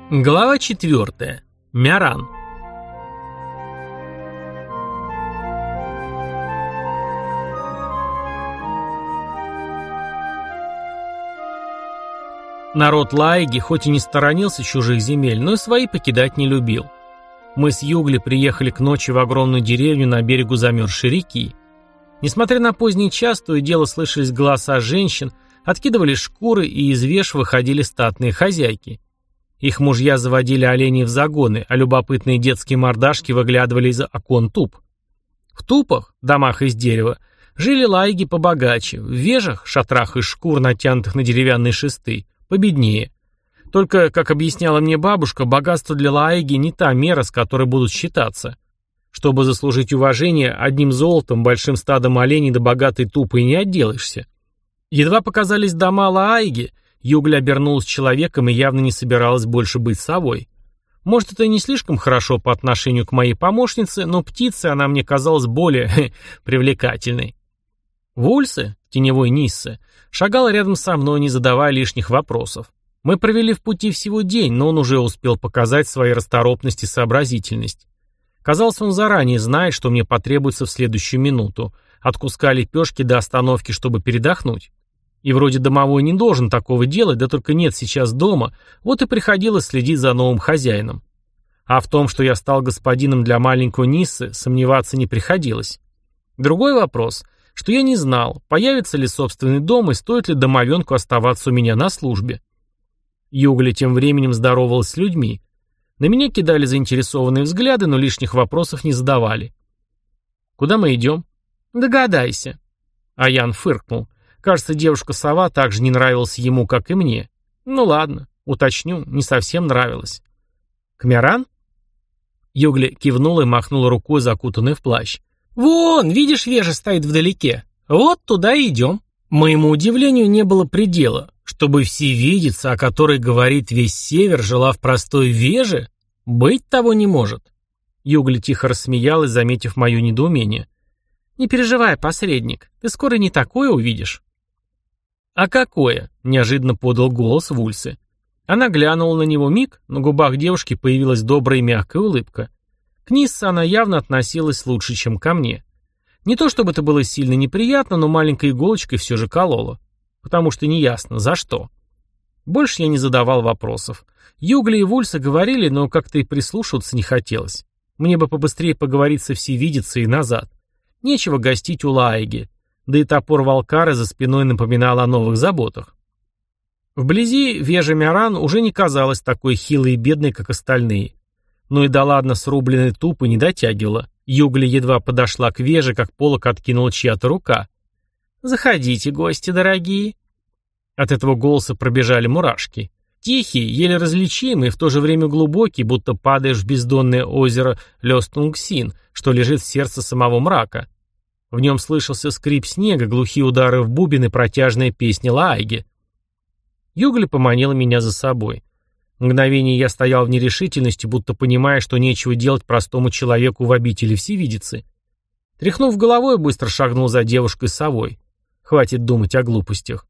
Глава 4. Мяран. Народ Лаиги хоть и не сторонился чужих земель, но и свои покидать не любил. Мы с Югли приехали к ночи в огромную деревню на берегу замерзшей реки. Несмотря на поздний час, то и дело слышались голоса женщин, откидывали шкуры, и из веш выходили статные хозяйки. Их мужья заводили оленей в загоны, а любопытные детские мордашки выглядывали из окон туп. В тупах, домах из дерева, жили лаиги побогаче, в вежах, шатрах из шкур, натянутых на деревянные шесты, победнее. Только, как объясняла мне бабушка, богатство для лаиги не та мера, с которой будут считаться. Чтобы заслужить уважение, одним золотом, большим стадом оленей до богатой тупой не отделаешься. Едва показались дома лаиги, Югля обернулась человеком и явно не собиралась больше быть совой. Может, это не слишком хорошо по отношению к моей помощнице, но птицей она мне казалась более привлекательной. Вульсе, теневой Ниссе, шагал рядом со мной, не задавая лишних вопросов. Мы провели в пути всего день, но он уже успел показать свои расторопность и сообразительность. Казалось, он заранее знает, что мне потребуется в следующую минуту, от куска лепешки до остановки, чтобы передохнуть. И вроде домовой не должен такого делать, да только нет сейчас дома, вот и приходилось следить за новым хозяином. А в том, что я стал господином для маленького Ниссы, сомневаться не приходилось. Другой вопрос, что я не знал, появится ли собственный дом и стоит ли домовенку оставаться у меня на службе. Югля тем временем здоровалась с людьми. На меня кидали заинтересованные взгляды, но лишних вопросов не задавали. «Куда мы идем?» «Догадайся». Аян фыркнул. Кажется, девушка-сова так же не нравилась ему, как и мне. Ну ладно, уточню, не совсем нравилась. «К Мяран?» Югля кивнула и махнула рукой, закутанной в плащ. «Вон, видишь, вежа стоит вдалеке. Вот туда и идем». Моему удивлению не было предела. Чтобы всевидица, о которой говорит весь север, жила в простой веже? Быть того не может. Югля тихо рассмеялась, заметив мое недоумение. «Не переживай, посредник, ты скоро не такое увидишь». «А какое?» — неожиданно подал голос Вульсе. Она глянула на него миг, на губах девушки появилась добрая и мягкая улыбка. К Ниссе она явно относилась лучше, чем ко мне. Не то чтобы это было сильно неприятно, но маленькой иголочкой все же колола. Потому что неясно, за что. Больше я не задавал вопросов. Югля и Вульсе говорили, но как-то и прислушиваться не хотелось. Мне бы побыстрее поговорить со всевидицей и назад. Нечего гостить у Лаиги. Да и топор Валкары за спиной напоминал о новых заботах. Вблизи вежа Мяран уже не казалась такой хилой и бедной, как остальные. Но и да ладно, срубленной тупо не дотягивала. Югля едва подошла к веже, как полок откинула чья-то рука. «Заходите, гости дорогие». От этого голоса пробежали мурашки. Тихий, еле различимый, в то же время глубокий, будто падаешь в бездонное озеро Лёстунгсин, что лежит в сердце самого мрака. В нем слышался скрип снега, глухие удары в бубен и протяжная песня Лаиги. Югля поманила меня за собой. Мгновение я стоял в нерешительности, будто понимая, что нечего делать простому человеку в обители всевидицы. Тряхнув головой, быстро шагнул за девушкой-совой. Хватит думать о глупостях.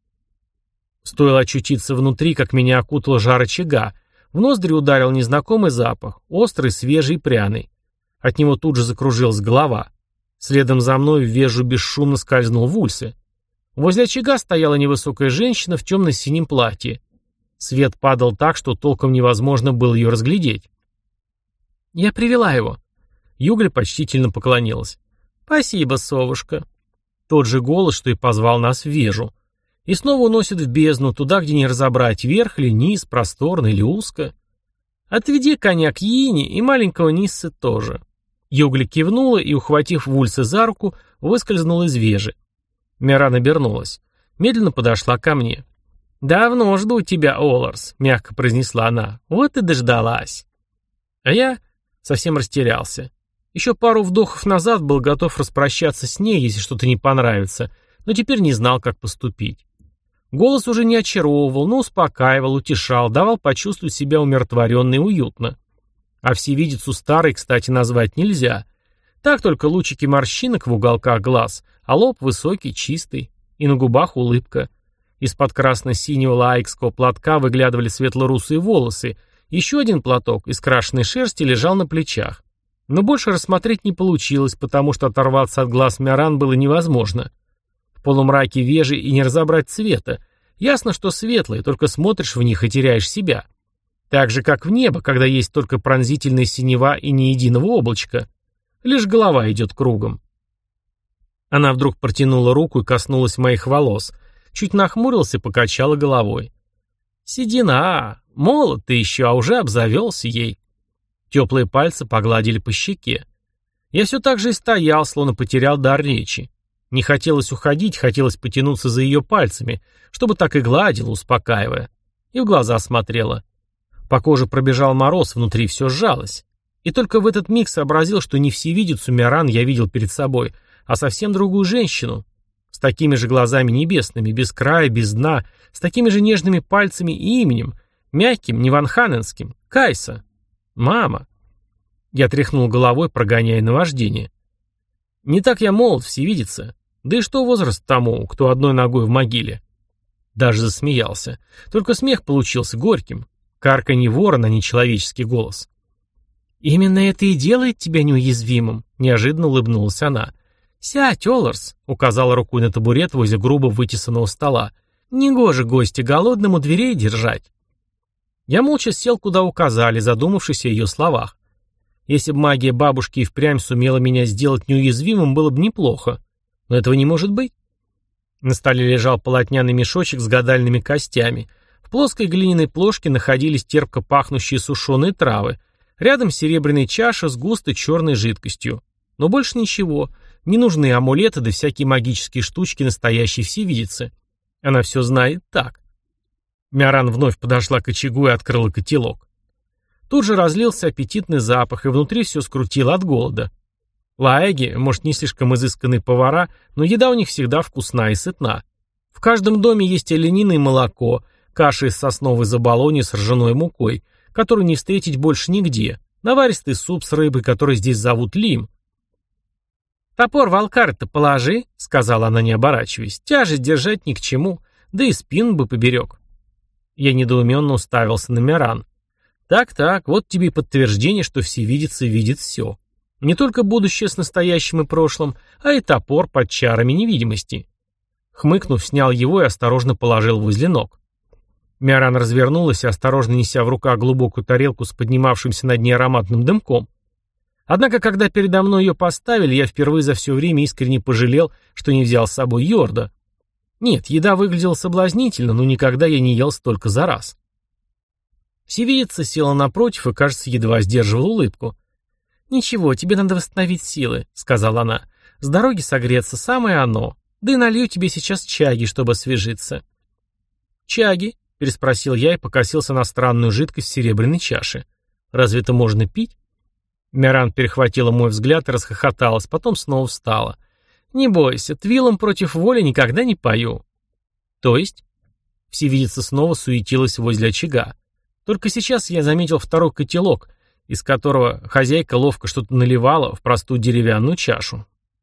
Стоило очутиться внутри, как меня окутал жар очага. В ноздри ударил незнакомый запах, острый, свежий и пряный. От него тут же закружилась голова. Следом за мной в вежу бесшумно скользнул Вульсе. Возле очага стояла невысокая женщина в темно-синем платье. Свет падал так, что толком невозможно было ее разглядеть. «Я привела его». Югля почтительно поклонилась. «Спасибо, совушка». Тот же голос, что и позвал нас в вежу. И снова уносит в бездну, туда, где не разобрать, верх или низ, просторно или узко. «Отведи коня к Йине и маленького Ниссы тоже». Югля кивнула и, ухватив Вульсе за руку, выскользнула из вежи. Мяран обернулась. Медленно подошла ко мне. «Давно жду тебя, Оларс», — мягко произнесла она. «Вот и дождалась». А я совсем растерялся. Еще пару вдохов назад был готов распрощаться с ней, если что-то не понравится, но теперь не знал, как поступить. Голос уже не очаровывал, но успокаивал, утешал, давал почувствовать себя умиротворенно и уютно. А всевидицу старой, кстати, назвать нельзя. Так только лучики морщинок в уголках глаз, а лоб высокий, чистый, и на губах улыбка. Из-под красно-синего лаикского платка выглядывали светло-русые волосы, Еще один платок из крашеной шерсти лежал на плечах. Но больше рассмотреть не получилось, потому что оторваться от глаз Миаран было невозможно. В полумраке вежи и не разобрать цвета. Ясно, что светлые, только смотришь в них и теряешь себя. Так же, как в небо, когда есть только пронзительная синева и ни единого облачка. Лишь голова идет кругом. Она вдруг протянула руку и коснулась моих волос. Чуть нахмурился и покачала головой. «Седина! Молод ты еще, а уже обзавелся ей». Теплые пальцы погладили по щеке. Я все так же и стоял, словно потерял дар речи. Не хотелось уходить, хотелось потянуться за ее пальцами, чтобы так и гладила, успокаивая. И в глаза смотрела. По коже пробежал мороз, внутри все сжалось. И только в этот миг сообразил, что не всевидицу Миаран я видел перед собой, а совсем другую женщину. С такими же глазами небесными, без края, без дна, с такими же нежными пальцами и именем, мягким, не ванханенским, Кайса. Мама. Я тряхнул головой, прогоняя наваждение. Не так я молод, всевидица. Да и что возраст тому, кто одной ногой в могиле? Даже засмеялся. Только смех получился горьким. Карканье ворона, а не человеческий голос. «Именно это и делает тебя неуязвимым», — неожиданно улыбнулась она. «Сядь, Оларс», — указала рукой на табурет возле грубо вытесанного стола. «Негоже гостя голодному дверей держать». Я молча сел, куда указали, задумавшись о ее словах. Если бы магия бабушки и впрямь сумела меня сделать неуязвимым, было бы неплохо. Но этого не может быть. На столе лежал полотняный мешочек с гадальными костями. В плоской глиняной плошке находились терпко пахнущие сушеные травы. Рядом серебряная чаша с густой черной жидкостью. Но больше ничего. Не нужны амулеты да всякие магические штучки настоящей всевидицы. Она все знает так. Миаран вновь подошла к очагу и открыла котелок. Тут же разлился аппетитный запах, и внутри все скрутило от голода. Лаэги, может, не слишком изысканные повара, но еда у них всегда вкусна и сытна. В каждом доме есть оленина и молоко, каша из сосновой заболони с ржаной мукой, которую не встретить больше нигде, наваристый суп с рыбой, который здесь зовут лим. «Топор в алкар-то положи», — сказала она, не оборачиваясь, — «тяжесть держать ни к чему, да и спину бы поберег». Я недоуменно уставился на Миаран. Так, вот тебе и подтверждение, что всевидица видит все. Не только будущее с настоящим и прошлым, а и топор под чарами невидимости. Хмыкнув, снял его и осторожно положил возле ног. Миаран развернулась, осторожно неся в руках глубокую тарелку с поднимавшимся над ней ароматным дымком. Однако, когда передо мной ее поставили, я впервые за все время искренне пожалел, что не взял с собой Йорда. Нет, еда выглядела соблазнительно, но никогда я не ел столько за раз. Всевидица села напротив и, кажется, едва сдерживала улыбку. «Ничего, тебе надо восстановить силы», — сказала она. «С дороги согреться самое оно. Да и налью тебе сейчас чаги, чтобы освежиться». «Чаги?» — переспросил я и покосился на странную жидкость в серебряной чаше. «Разве это можно пить?» Миаран перехватила мой взгляд и расхохоталась, потом снова встала. «Не бойся, твилом против воли никогда не пою». «То есть?» Всевидица снова суетилась возле очага. Только сейчас я заметил второй котелок, из которого хозяйка ловко что-то наливала в простую деревянную чашу.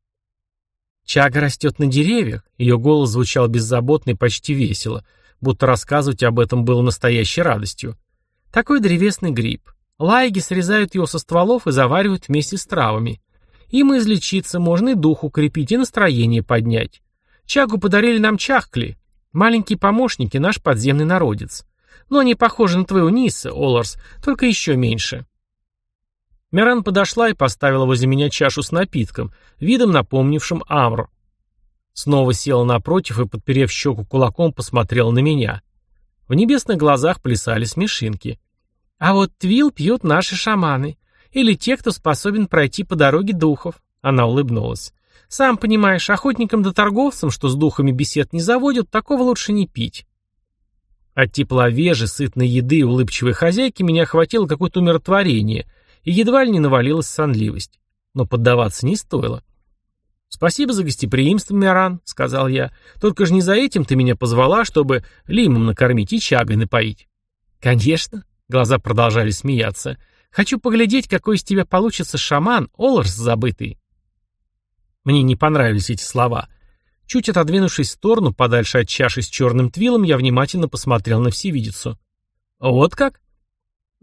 «Чага растет на деревьях», — ее голос звучал беззаботно и почти весело, будто рассказывать об этом было настоящей радостью. «Такой древесный гриб. Лайги срезают его со стволов и заваривают вместе с травами. Им излечиться можно и дух укрепить, и настроение поднять. Чагу подарили нам чахкли, маленькие помощники, наш подземный народец. Но они похожи на твоего Ниса, Оларс, только еще меньше». Миаран подошла и поставила возле меня чашу с напитком, видом напомнившим амр. Снова села напротив и, подперев щеку кулаком, посмотрела на меня. В небесных глазах плясали смешинки. «А вот твил пьют наши шаманы. Или те, кто способен пройти по дороге духов». Она улыбнулась. «Сам понимаешь, охотникам да торговцам, что с духами бесед не заводят, такого лучше не пить». От тепла вежи, сытной еды и улыбчивой хозяйки меня охватило какое-то умиротворение, и едва ли не навалилась сонливость. Но поддаваться не стоило. «Спасибо за гостеприимство, Миаран», — сказал я. «Только же не за этим ты меня позвала, чтобы лимом накормить и чагой напоить». «Конечно», — глаза продолжали смеяться. «Хочу поглядеть, какой из тебя получится шаман, Оларс забытый». Мне не понравились эти слова. Чуть отодвинувшись в сторону, подальше от чаши с черным твилом, я внимательно посмотрел на всевидицу. «Вот как?»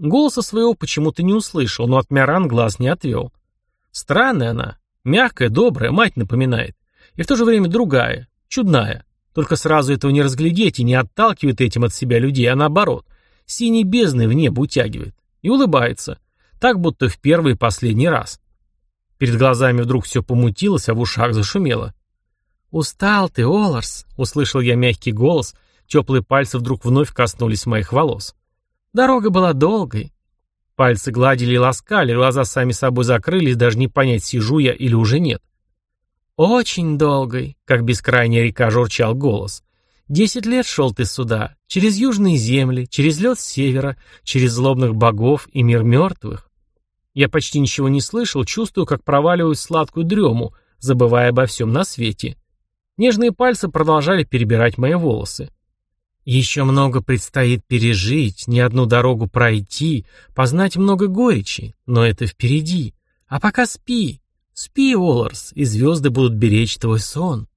Голоса своего почему-то не услышал, но от Миаран глаз не отвел. Странная она, мягкая, добрая, мать напоминает. И в то же время другая, чудная. Только сразу этого не разглядеть и не отталкивает этим от себя людей, а наоборот, синей бездной в небо утягивает. И улыбается, так будто в первый и последний раз. Перед глазами вдруг все помутилось, а в ушах зашумело. «Устал ты, Оларс», — услышал я мягкий голос, теплые пальцы вдруг вновь коснулись моих волос. «Дорога была долгой». Пальцы гладили и ласкали, глаза сами собой закрылись, даже не понять, сижу я или уже нет. «Очень долгой», — как бескрайняя река журчал голос. 10 лет шел ты сюда, через южные земли, через лед с севера, через злобных богов и мир мертвых». Я почти ничего не слышал, чувствую, как проваливаюсь в сладкую дрему, забывая обо всем на свете. Нежные пальцы продолжали перебирать мои волосы. «Еще много предстоит пережить, не одну дорогу пройти, познать много горечи, но это впереди. А пока спи, спи, Оларс, и звезды будут беречь твой сон».